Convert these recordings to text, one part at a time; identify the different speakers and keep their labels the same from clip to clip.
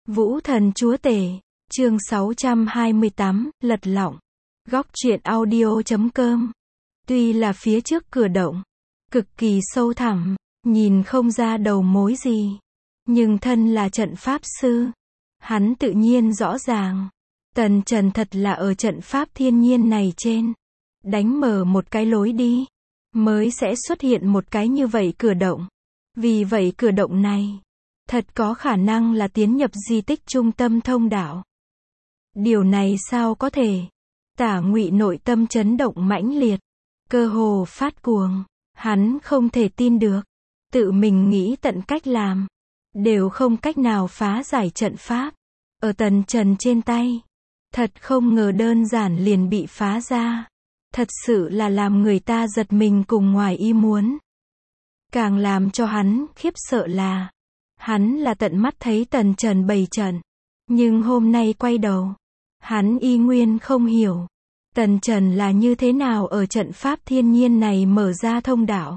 Speaker 1: Vũ thần chúa tể, chương 628, lật lọng. Góc truyện audio.com. Tuy là phía trước cửa động, cực kỳ sâu thẳm, nhìn không ra đầu mối gì. Nhưng thân là trận pháp sư, hắn tự nhiên rõ ràng. Tần Trần thật là ở trận pháp thiên nhiên này trên. Đánh mở một cái lối đi, mới sẽ xuất hiện một cái như vậy cửa động. Vì vậy cửa động này, thật có khả năng là tiến nhập di tích trung tâm thông đạo. Điều này sao có thể? Tả Ngụy nội tâm chấn động mãnh liệt, cơ hồ phát cuồng. Hắn không thể tin được, tự mình nghĩ tận cách làm, đều không cách nào phá giải trận pháp. Ở Tần Trần trên tay, thật không ngờ đơn giản liền bị phá ra. Thật sự là làm người ta giật mình cùng ngoài ý muốn. Càng làm cho hắn khiếp sợ là, hắn là tận mắt thấy Tần Trần bày trận, nhưng hôm nay quay đầu, hắn y nguyên không hiểu, Tần Trần là như thế nào ở trận pháp thiên nhiên này mở ra thông đạo.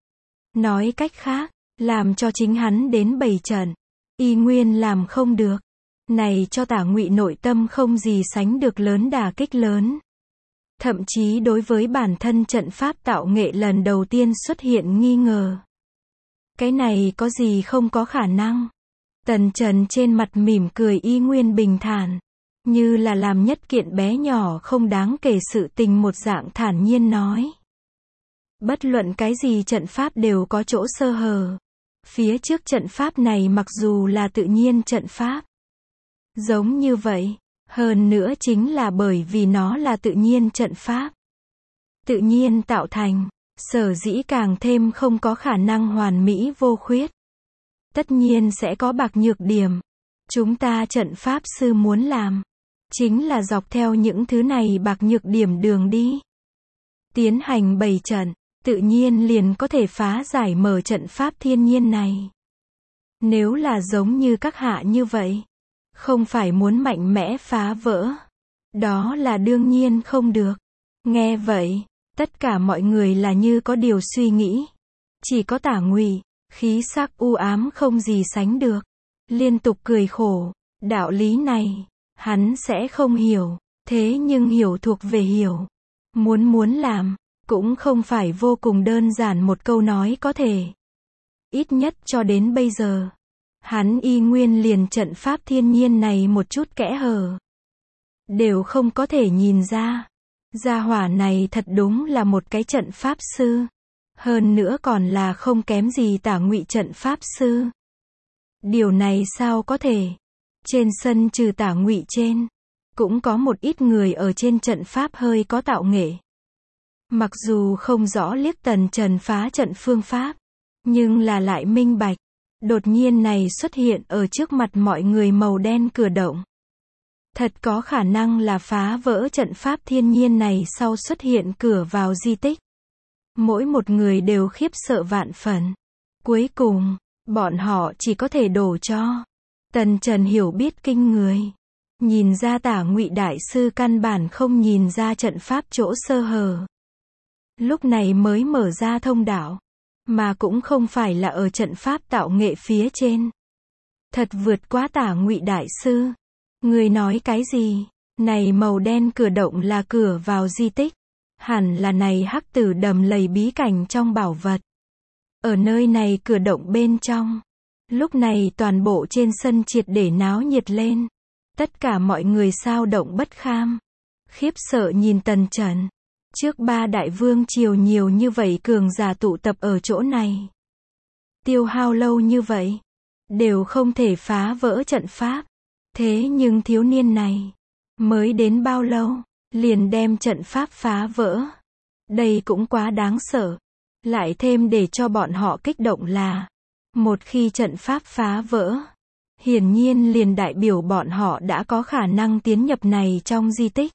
Speaker 1: Nói cách khác, làm cho chính hắn đến bày trận, y nguyên làm không được. Này cho Tả Ngụy nội tâm không gì sánh được lớn đả kích lớn. Thậm chí đối với bản thân trận pháp tạo nghệ lần đầu tiên xuất hiện nghi ngờ. Cái này có gì không có khả năng. Tần Trần trên mặt mỉm cười y nguyên bình thản, như là làm nhất kiện bé nhỏ không đáng kể sự tình một dạng thản nhiên nói. Bất luận cái gì trận pháp đều có chỗ sơ hở. Phía trước trận pháp này mặc dù là tự nhiên trận pháp, giống như vậy, hơn nữa chính là bởi vì nó là tự nhiên trận pháp, tự nhiên tạo thành, sở dĩ càng thêm không có khả năng hoàn mỹ vô khuyết. Tất nhiên sẽ có bạc nhược điểm. Chúng ta trận pháp sư muốn làm, chính là dọc theo những thứ này bạc nhược điểm đường đi. Tiến hành bày trận, tự nhiên liền có thể phá giải mở trận pháp thiên nhiên này. Nếu là giống như các hạ như vậy, không phải muốn mạnh mẽ phá vỡ, đó là đương nhiên không được. Nghe vậy, tất cả mọi người là như có điều suy nghĩ. Chỉ có Tả Ngụy, khí sắc u ám không gì sánh được, liên tục cười khổ. Đạo lý này, hắn sẽ không hiểu, thế nhưng hiểu thuộc về hiểu. Muốn làm, cũng không phải vô cùng đơn giản một câu nói có thể. Ít nhất cho đến bây giờ, hắn y nguyên liền trận pháp thiên nhiên này một chút kẽ hở đều không có thể nhìn ra. Gia hỏa này thật đúng là một cái trận pháp sư. Hơn nữa còn là không kém gì Tả Ngụy trận pháp sư. Điều này sao có thể? Trên sân trừ Tả Ngụy trên, cũng có một ít người ở trên trận pháp hơi có tạo nghệ. Mặc dù không rõ liếc Tần Trần phá trận phương pháp, nhưng là lại minh bạch. Đột nhiên này xuất hiện ở trước mặt mọi người màu đen cửa động. Thật có khả năng là phá vỡ trận pháp thiên nhiên này sau xuất hiện cửa vào di tích. Mỗi một người đều khiếp sợ vạn phần. Cuối cùng, bọn họ chỉ có thể đổ cho Tần Trần hiểu biết kinh người. Nhìn ra Tả Ngụy đại sư căn bản không nhìn ra trận pháp chỗ sơ hở. Lúc này mới mở ra thông đạo. Mà cũng không phải là ở trận pháp tạo nghệ phía trên. Thật vượt quá Tả Ngụy đại sư. Người nói cái gì? Này màu đen cửa động là cửa vào di tích. Hẳn là này hắc tử đầm lầy bí cảnh trong bảo vật. Ở nơi này cửa động bên trong. Lúc này toàn bộ trên sân triệt để náo nhiệt lên. Tất cả mọi người sao động bất kham. Khiếp sợ nhìn Tần Trần. Trước ba đại vương triều nhiều như vậy cường giả tụ tập ở chỗ này. Tiêu hao lâu như vậy, đều không thể phá vỡ trận pháp. Thế nhưng thiếu niên này, mới đến bao lâu, liền đem trận pháp phá vỡ. Đây cũng quá đáng sợ. Lại thêm để cho bọn họ kích động là, một khi trận pháp phá vỡ, hiển nhiên liền đại biểu bọn họ đã có khả năng tiến nhập này trong di tích.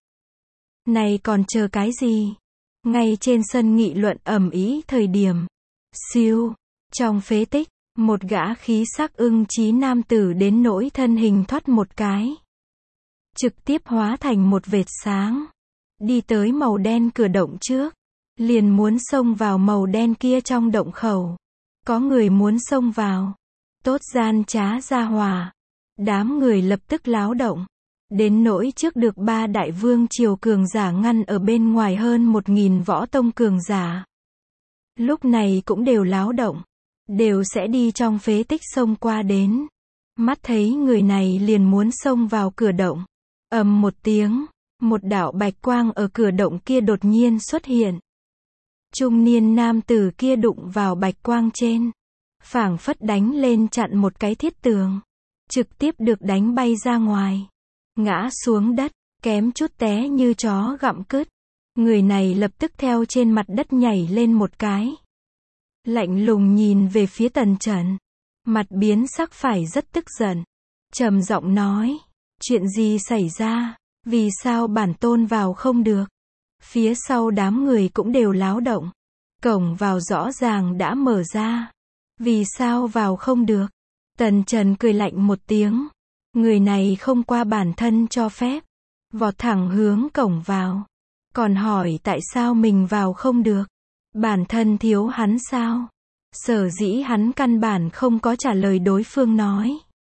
Speaker 1: Này còn chờ cái gì? Ngay trên sân nghị luận ầm ĩ thời điểm, siêu, trong phế tích, một gã khí sắc ưng chí nam tử đến nỗi thân hình thoát một cái, trực tiếp hóa thành một vệt sáng, đi tới màu đen cửa động trước, liền muốn xông vào màu đen kia trong động khẩu. Có người muốn xông vào, tốt gian trá gia hỏa, Đám người lập tức láo động. Đến nỗi trước được 3 đại vương triều cường giả ngăn ở bên ngoài hơn 1.000 võ tông cường giả. Lúc này cũng đều láo động. Đều sẽ đi trong phế tích xông qua đến. Mắt thấy người này liền muốn xông vào cửa động. Ầm một tiếng, một đạo bạch quang ở cửa động kia đột nhiên xuất hiện. Trung niên nam tử kia đụng vào bạch quang trên. Phảng phất đánh lên chặn một cái thiết tường. Trực tiếp được đánh bay ra ngoài. Ngã xuống đất, kém chút té như chó gặm cứt. Người này lập tức theo trên mặt đất nhảy lên một cái. Lạnh lùng nhìn về phía Tần Trần. Mặt biến sắc phải rất tức giận. Trầm giọng nói. Chuyện gì xảy ra? Vì sao bản tôn vào không được? Phía sau đám người cũng đều láo động. Cổng vào rõ ràng đã mở ra. Vì sao vào không được? Tần Trần cười lạnh một tiếng. Người này không qua bản thân cho phép. Vọt thẳng hướng cổng vào. Còn hỏi tại sao mình vào không được? Bản thân thiếu hắn sao? Sở dĩ hắn căn bản không có trả lời đối phương nói.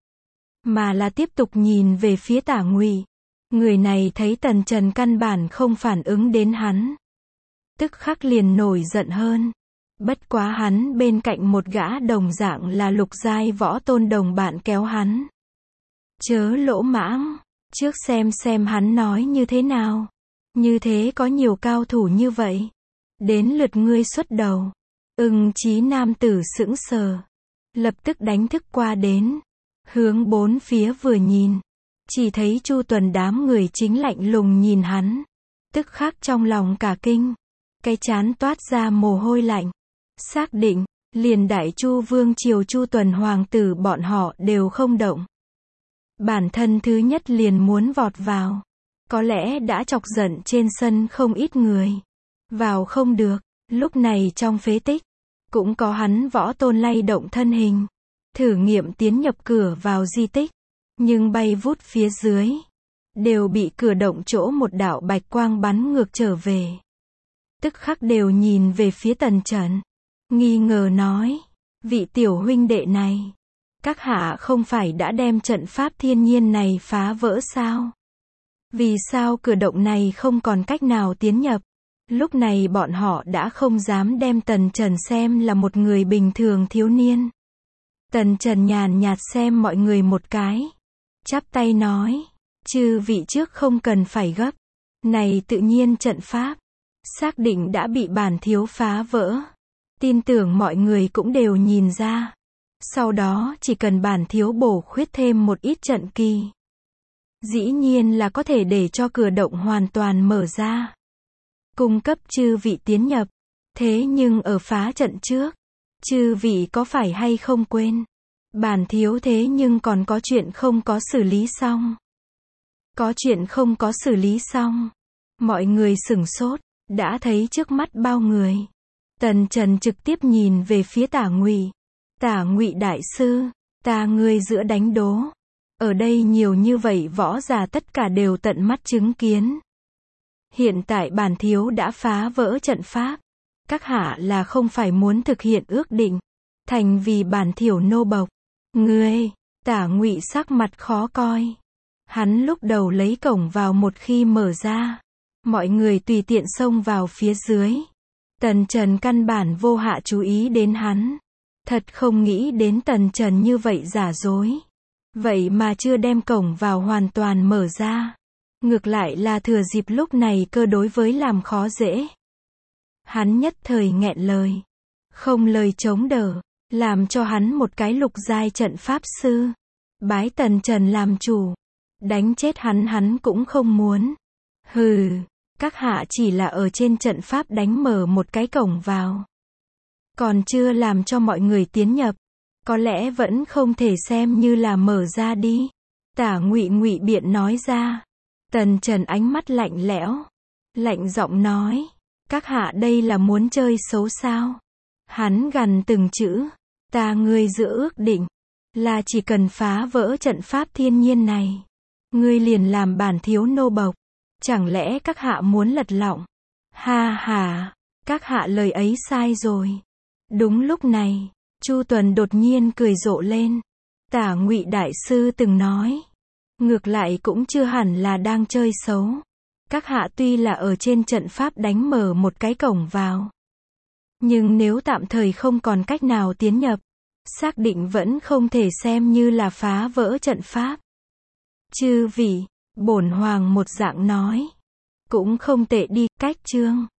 Speaker 1: Mà là tiếp tục nhìn về phía Tả Ngụy. Người này thấy Tần Trần căn bản không phản ứng đến hắn. Tức khắc liền nổi giận hơn. Bất quá hắn bên cạnh một gã đồng dạng là lục giai võ tôn đồng bạn kéo hắn. Chớ lỗ mãng, trước xem hắn nói như thế nào. Như thế có nhiều cao thủ như vậy. Đến lượt ngươi xuất đầu. Chí nam tử sững sờ. Lập tức đánh thức qua đến. Hướng bốn phía vừa nhìn. Chỉ thấy Chu Tuần đám người chính lạnh lùng nhìn hắn. Tức khắc trong lòng cả kinh. Cái trán toát ra mồ hôi lạnh. Xác định, liền Đại Chu vương triều Chu Tuần hoàng tử bọn họ đều không động. Bản thân thứ nhất liền muốn vọt vào. Có lẽ đã chọc giận trên sân không ít người. Vào không được, lúc này trong phế tích, cũng có hắn võ tôn lay động thân hình. Thử nghiệm tiến nhập cửa vào di tích. Nhưng bay vút phía dưới. Đều bị cửa động chỗ một đạo bạch quang bắn ngược trở về. Tức khắc đều nhìn về phía Tần Trần. Nghi ngờ nói. Vị tiểu huynh đệ này. Các hạ không phải đã đem trận pháp thiên nhiên này phá vỡ sao? Vì sao cửa động này không còn cách nào tiến nhập? Lúc này bọn họ đã không dám đem Tần Trần xem là một người bình thường thiếu niên. Tần Trần nhàn nhạt xem mọi người một cái. Chắp tay nói. Chư vị trước không cần phải gấp. Này tự nhiên trận pháp. Xác định đã bị bản thiếu phá vỡ. Tin tưởng mọi người cũng đều nhìn ra. Sau đó chỉ cần bản thiếu bổ khuyết thêm một ít trận kỳ. Dĩ nhiên là có thể để cho cửa động hoàn toàn mở ra. Cung cấp chư vị tiến nhập. Thế nhưng ở phá trận trước. Chư vị có phải hay không quên. Bản thiếu thế nhưng còn có chuyện không có xử lý xong. Có chuyện không có xử lý xong. Mọi người sửng sốt. Đã thấy trước mắt bao người. Tần Trần trực tiếp nhìn về phía Tả Ngụy. Tả Ngụy đại sư. Ta ngươi giữa đánh đố. Ở đây nhiều như vậy võ giả tất cả đều tận mắt chứng kiến. Hiện tại bản thiếu đã phá vỡ trận pháp. Các hạ là không phải muốn thực hiện ước định. Thành vì bản thiểu nô bộc. Ngươi, Tả Ngụy sắc mặt khó coi. Hắn lúc đầu lấy cổng vào một khi mở ra. Mọi người tùy tiện xông vào phía dưới. Tần Trần căn bản vô hạ chú ý đến hắn. Thật không nghĩ đến Tần Trần như vậy giả dối. Vậy mà chưa đem cổng vào hoàn toàn mở ra. Ngược lại là thừa dịp lúc này cơ đối với làm khó dễ. Hắn nhất thời nghẹn lời. Không lời chống đỡ. Làm cho hắn một cái lục giai trận pháp sư. Bái Tần Trần làm chủ. Đánh chết hắn cũng không muốn. Hừ. Các hạ chỉ là ở trên trận pháp đánh mở một cái cổng vào. Còn chưa làm cho mọi người tiến nhập. Có lẽ vẫn không thể xem như là mở ra đi. Tả Ngụy ngụy biện nói ra. Tần Trần ánh mắt lạnh lẽo. Lạnh giọng nói. Các hạ đây là muốn chơi xấu sao? Hắn gằn từng chữ. Ta ngươi giữa ước định. Là chỉ cần phá vỡ trận pháp thiên nhiên này. Ngươi liền làm bản thiếu nô bộc. Chẳng lẽ các hạ muốn lật lọng? Ha ha. Các hạ lời ấy sai rồi. Đúng lúc này. Chu Tuần đột nhiên cười rộ lên. Tả Ngụy Đại Sư từng nói, ngược lại cũng chưa hẳn là đang chơi xấu. Các hạ tuy là ở trên trận pháp đánh mở một cái cổng vào, nhưng nếu tạm thời không còn cách nào tiến nhập, xác định vẫn không thể xem như là phá vỡ trận pháp. Chư vị, bổn hoàng một dạng nói, cũng không tệ đi, cách chương.